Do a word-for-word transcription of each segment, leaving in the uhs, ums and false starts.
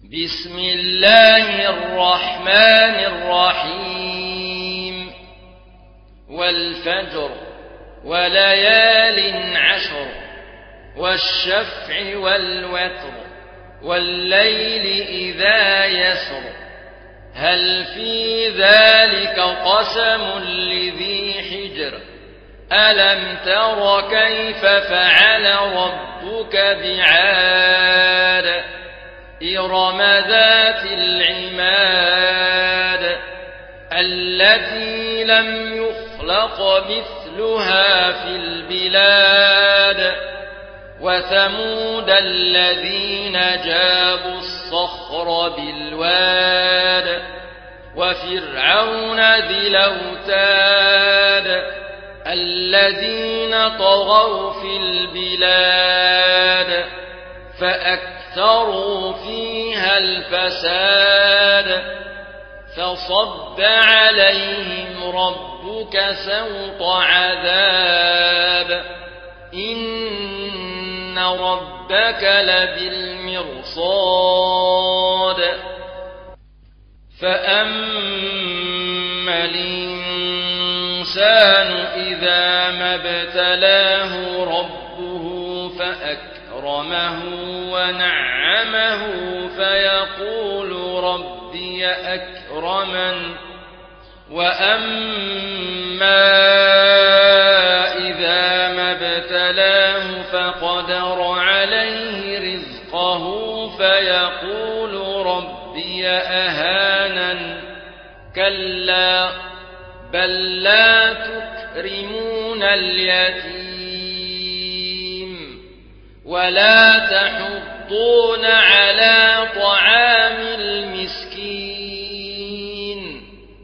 بسم الله الرحمن الرحيم والفجر وليال عشر والشفع والوتر والليل إذا يسر هل في ذلك قسم لذي حجر ألم تر كيف فعل ربك بعاد إرم ذات العماد التي لم يخلق مثلها في البلاد وثمود الذين جابوا الصخر بالواد وفرعون ذي الأوتاد الذين طغوا في البلاد فأكثروا فيها الفساد فصب عليهم ربك سوط عذاب إن ربك لبالمرصاد فأما الإنسان إذا ما ابتلاه ربه فأكرمه ونعمه فيقول ربي أكرمن وأما إذا ما ابتلاه فقدر عليه رزقه فيقول ربي أهانن كلا بل لا تكرمون اليتيم ولا تحضون على طعام المسكين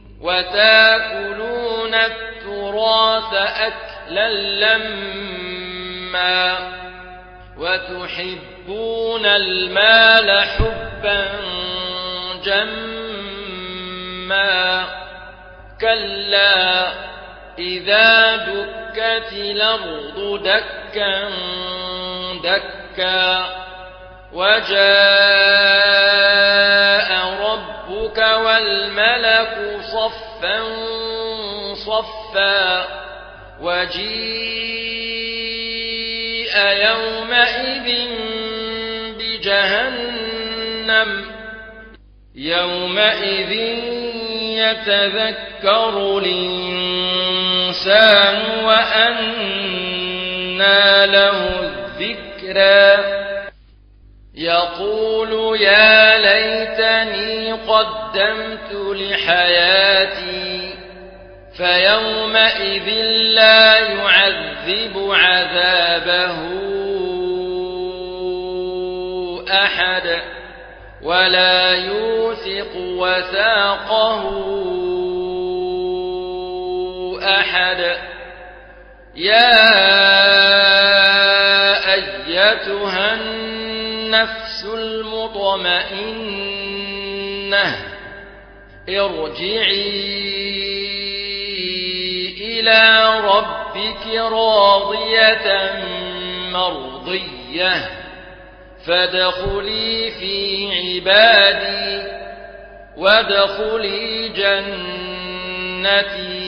وتأكلون التراث أكلا لما وتحبون المال حبا جما كلا إذا دكت الأرض دكا دكا وجاء ربك والملك صفا صفا وجيء يومئذ بجهنم يومئذ يتذكر الإنسان وأنى له الذكرى يقول يا ليتني قدمت لحياتي فيومئذ لا يعذب عذابه أحد ولا يوثق وثاقه أحد يا أيتها النفس المطمئنة ارجعي إلى ربك راضية مرضية فادخلي في عبادي وادخلي جنتي